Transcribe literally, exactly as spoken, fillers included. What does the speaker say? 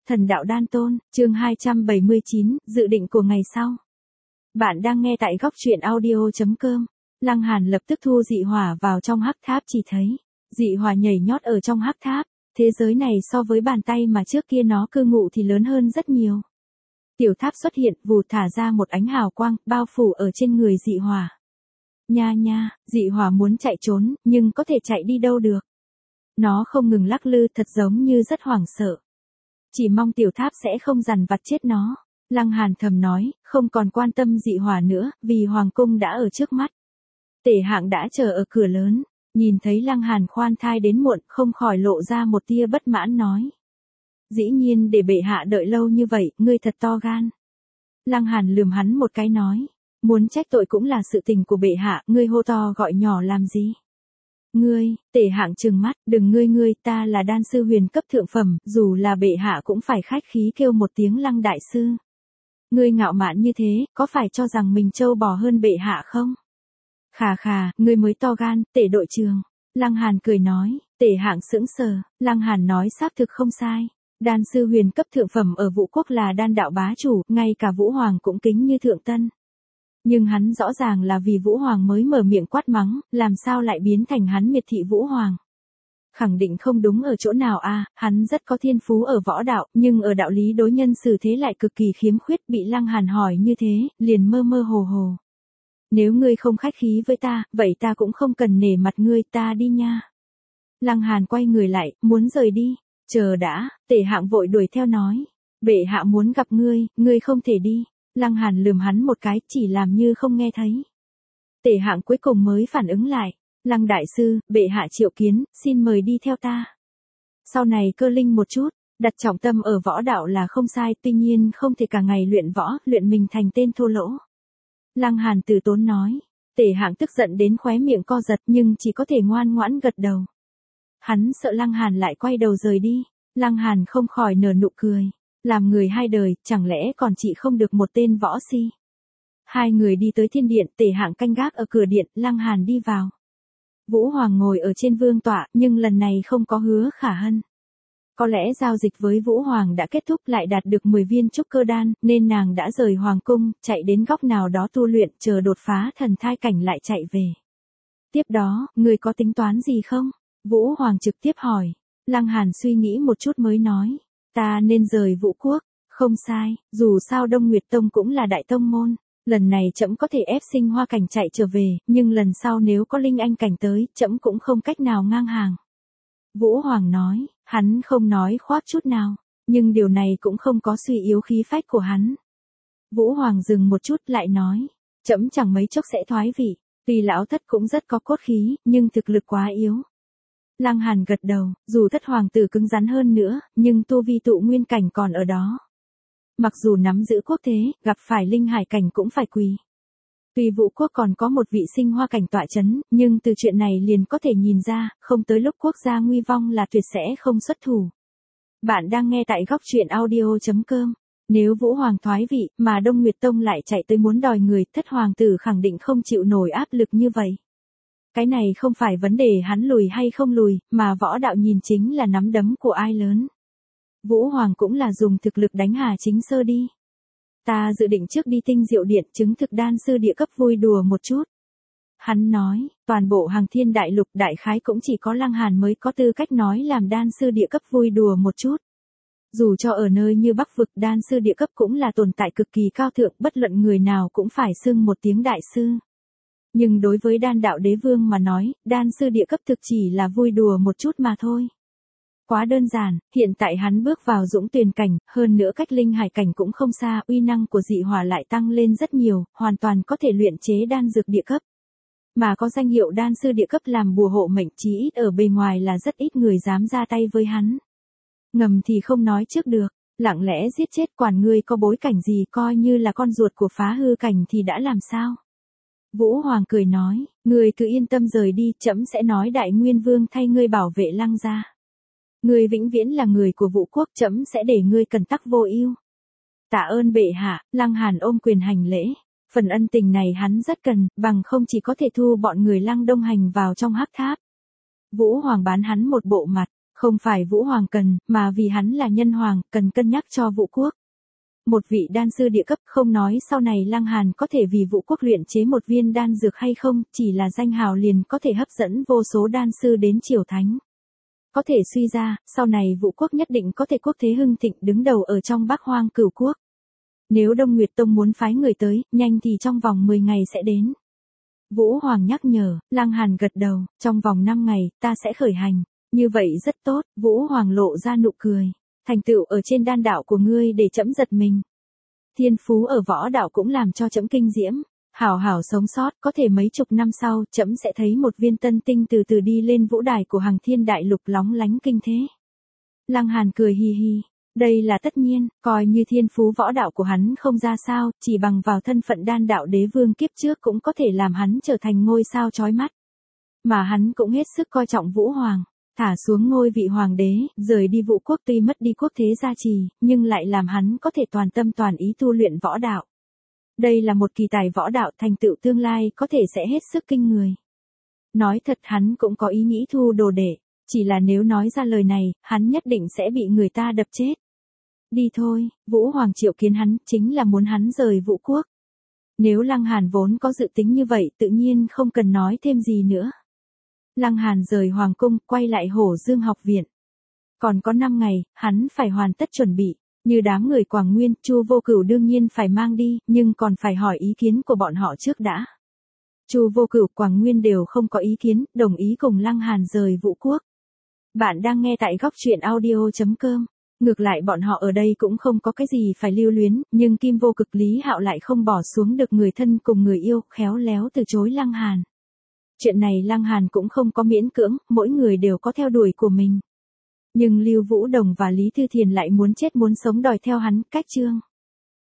Thần đạo đan tôn, chương hai trăm bảy mươi chín, dự định của ngày sau. Bạn đang nghe tại góc truyện audio chấm com. Lăng Hàn lập tức thu dị hỏa vào trong hắc tháp, chỉ thấy dị hỏa nhảy nhót ở trong hắc tháp. Thế giới này so với bàn tay mà trước kia nó cư ngụ thì lớn hơn rất nhiều. Tiểu tháp xuất hiện, vù thả ra một ánh hào quang, bao phủ ở trên người dị hỏa. Nha nha, dị hỏa muốn chạy trốn, nhưng có thể chạy đi đâu được. Nó không ngừng lắc lư, thật giống như rất hoảng sợ. Chỉ mong tiểu tháp sẽ không dằn vặt chết nó. Lăng Hàn thầm nói, không còn quan tâm dị hỏa nữa, vì hoàng cung đã ở trước mắt. Tể Hạng đã chờ ở cửa lớn, nhìn thấy Lăng Hàn khoan thai đến muộn, không khỏi lộ ra một tia bất mãn nói. Dĩ nhiên để bệ hạ đợi lâu như vậy, ngươi thật to gan. Lăng Hàn lườm hắn một cái nói, muốn trách tội cũng là sự tình của bệ hạ, ngươi hô to gọi nhỏ làm gì? Ngươi, Tể Hạng trừng mắt, đừng ngươi ngươi, ta là đan sư huyền cấp thượng phẩm, dù là bệ hạ cũng phải khách khí kêu một tiếng Lăng đại sư. Ngươi ngạo mạn như thế, có phải cho rằng mình trâu bò hơn bệ hạ không? Khà khà, ngươi mới to gan, Tể đội trường. Lăng Hàn cười nói, Tể Hạng sững sờ, Lăng Hàn nói xác thực không sai. Đan sư huyền cấp thượng phẩm ở Vũ Quốc là đan đạo bá chủ, ngay cả Vũ Hoàng cũng kính như thượng tân. Nhưng hắn rõ ràng là vì Vũ Hoàng mới mở miệng quát mắng, làm sao lại biến thành hắn miệt thị Vũ Hoàng. Khẳng định không đúng ở chỗ nào a, à, hắn rất có thiên phú ở võ đạo, nhưng ở đạo lý đối nhân xử thế lại cực kỳ khiếm khuyết, bị Lăng Hàn hỏi như thế, liền mơ mơ hồ hồ. Nếu ngươi không khách khí với ta, vậy ta cũng không cần nể mặt ngươi, ta đi nha. Lăng Hàn quay người lại, muốn rời đi. Chờ đã, Tể Hạng vội đuổi theo nói. Bệ hạ muốn gặp ngươi, ngươi không thể đi. Lăng Hàn lườm hắn một cái, chỉ làm như không nghe thấy. Tể Hạng cuối cùng mới phản ứng lại. Lăng đại sư, bệ hạ triệu kiến, xin mời đi theo ta. Sau này cơ linh một chút, đặt trọng tâm ở võ đạo là không sai, tuy nhiên không thể cả ngày luyện võ, luyện mình thành tên thô lỗ. Lăng Hàn từ tốn nói. Tể Hạng tức giận đến khóe miệng co giật, nhưng chỉ có thể ngoan ngoãn gật đầu. Hắn sợ Lăng Hàn lại quay đầu rời đi. Lăng Hàn không khỏi nở nụ cười. Làm người hai đời, chẳng lẽ còn chị không được một tên võ si. Hai người đi tới thiên điện, Tể Hạng canh gác ở cửa điện, Lăng Hàn đi vào. Vũ Hoàng ngồi ở trên vương tọa, nhưng lần này không có Hứa Khả Hân. Có lẽ giao dịch với Vũ Hoàng đã kết thúc, lại đạt được mười viên trúc cơ đan, nên nàng đã rời hoàng cung, chạy đến góc nào đó tu luyện, chờ đột phá thần thai cảnh lại chạy về. Tiếp đó, người có tính toán gì không? Vũ Hoàng trực tiếp hỏi. Lăng Hàn suy nghĩ một chút mới nói. Ta nên rời Vũ Quốc. Không sai, dù sao Đông Nguyệt Tông cũng là đại tông môn. Lần này trẫm có thể ép Sinh Hoa cảnh chạy trở về, nhưng lần sau nếu có Linh Anh cảnh tới, trẫm cũng không cách nào ngang hàng. Vũ Hoàng nói, hắn không nói khoác chút nào, nhưng điều này cũng không có suy yếu khí phách của hắn. Vũ Hoàng dừng một chút lại nói, trẫm chẳng mấy chốc sẽ thoái vị, tuy lão thất cũng rất có cốt khí, nhưng thực lực quá yếu. Lăng Hàn gật đầu, dù thất hoàng tử cứng rắn hơn nữa, nhưng tu vi tụ nguyên cảnh còn ở đó. Mặc dù nắm giữ quốc thế, gặp phải linh hải cảnh cũng phải quỳ. Tuy Vũ Quốc còn có một vị Sinh Hoa cảnh tọa chấn, nhưng từ chuyện này liền có thể nhìn ra, không tới lúc quốc gia nguy vong là tuyệt sẽ không xuất thủ. Bạn đang nghe tại góc truyện audio chấm com. Nếu Vũ Hoàng thoái vị, mà Đông Nguyệt Tông lại chạy tới muốn đòi người, thất hoàng tử khẳng định không chịu nổi áp lực như vậy. Cái này không phải vấn đề hắn lùi hay không lùi, mà võ đạo nhìn chính là nắm đấm của ai lớn. Vũ Hoàng cũng là dùng thực lực đánh Hà Chính Sơ đi. Ta dự định trước đi Tinh Diệu Điện chứng thực đan sư địa cấp vui đùa một chút. Hắn nói, toàn bộ Hằng Thiên Đại Lục đại khái cũng chỉ có Lăng Hàn mới có tư cách nói làm đan sư địa cấp vui đùa một chút. Dù cho ở nơi như Bắc Vực, đan sư địa cấp cũng là tồn tại cực kỳ cao thượng, bất luận người nào cũng phải xưng một tiếng đại sư. Nhưng đối với đan đạo đế vương mà nói, đan sư địa cấp thực chỉ là vui đùa một chút mà thôi. Quá đơn giản, hiện tại hắn bước vào dũng tuyền cảnh, hơn nữa cách linh hải cảnh cũng không xa, uy năng của dị hỏa lại tăng lên rất nhiều, hoàn toàn có thể luyện chế đan dược địa cấp. Mà có danh hiệu đan sư địa cấp làm bùa hộ mệnh, chí ít ở bề ngoài là rất ít người dám ra tay với hắn. Ngầm thì không nói trước được, lặng lẽ giết chết quản ngươi có bối cảnh gì, coi như là con ruột của phá hư cảnh thì đã làm sao? Vũ Hoàng cười nói, ngươi cứ yên tâm rời đi, trẫm sẽ nói Đại Nguyên Vương thay ngươi bảo vệ Lăng gia. Ngươi vĩnh viễn là người của Vũ Quốc, trẫm sẽ để ngươi cần tắc vô ưu. Tạ ơn bệ hạ. Lăng Hàn ôm quyền hành lễ. Phần ân tình này hắn rất cần, bằng không chỉ có thể thu bọn người Lăng Đông Hành vào trong hắc tháp. Vũ Hoàng bán hắn một bộ mặt, Không phải Vũ Hoàng cần, mà vì hắn là nhân hoàng, cần cân nhắc cho Vũ Quốc. Một vị đan sư địa cấp, không nói sau này Lăng Hàn có thể vì Vũ Quốc luyện chế một viên đan dược hay không, chỉ là danh hào liền có thể hấp dẫn vô số đan sư đến triều thánh. Có thể suy ra, sau này Vũ Quốc nhất định có thể quốc thế hưng thịnh đứng đầu ở trong Bắc Hoang Cửu Quốc. Nếu Đông Nguyệt Tông muốn phái người tới, nhanh thì trong vòng mười ngày sẽ đến. Vũ Hoàng nhắc nhở, Lăng Hàn gật đầu, trong vòng năm ngày, ta sẽ khởi hành. Như vậy rất tốt, Vũ Hoàng lộ ra nụ cười. Thành tựu ở trên đan đạo của ngươi để trẫm giật mình. Thiên phú ở võ đạo cũng làm cho trẫm kinh diễm. Hảo hảo sống sót, có thể mấy chục năm sau, trẫm sẽ thấy một viên tân tinh từ từ đi lên vũ đài của Hằng Thiên Đại Lục lóng lánh kinh thế. Lăng Hàn cười hi hi. Đây là tất nhiên, coi như thiên phú võ đạo của hắn không ra sao, chỉ bằng vào thân phận đan đạo đế vương kiếp trước cũng có thể làm hắn trở thành ngôi sao chói mắt. Mà hắn cũng hết sức coi trọng Vũ Hoàng, thả xuống ngôi vị hoàng đế, rời đi Vũ Quốc tuy mất đi quốc thế gia trì, nhưng lại làm hắn có thể toàn tâm toàn ý tu luyện võ đạo. Đây là một kỳ tài võ đạo, thành tựu tương lai có thể sẽ hết sức kinh người. Nói thật hắn cũng có ý nghĩ thu đồ đệ, chỉ là nếu nói ra lời này, hắn nhất định sẽ bị người ta đập chết. Đi thôi, Vũ Hoàng triệu kiến hắn, chính là muốn hắn rời Vũ Quốc. Nếu Lăng Hàn vốn có dự tính như vậy, tự nhiên không cần nói thêm gì nữa. Lăng Hàn rời Hoàng cung, quay lại Hổ Dương học viện. Còn có năm ngày, hắn phải hoàn tất chuẩn bị. Như đám người Quảng Nguyên, Chu Vô Cửu đương nhiên phải mang đi, nhưng còn phải hỏi ý kiến của bọn họ trước đã. Chu Vô Cửu, Quảng Nguyên đều không có ý kiến, đồng ý cùng Lăng Hàn rời Vũ Quốc. Bạn đang nghe tại góc truyện audio chấm com. Ngược lại bọn họ ở đây cũng không có cái gì phải lưu luyến, nhưng Kim Vô Cực Lý Hạo lại không bỏ xuống được người thân cùng người yêu, khéo léo từ chối Lăng Hàn. Chuyện này Lăng Hàn cũng không có miễn cưỡng, mỗi người đều có theo đuổi của mình. Nhưng Lưu Vũ Đồng và Lý Thư Thiền lại muốn chết muốn sống đòi theo hắn, cách chương.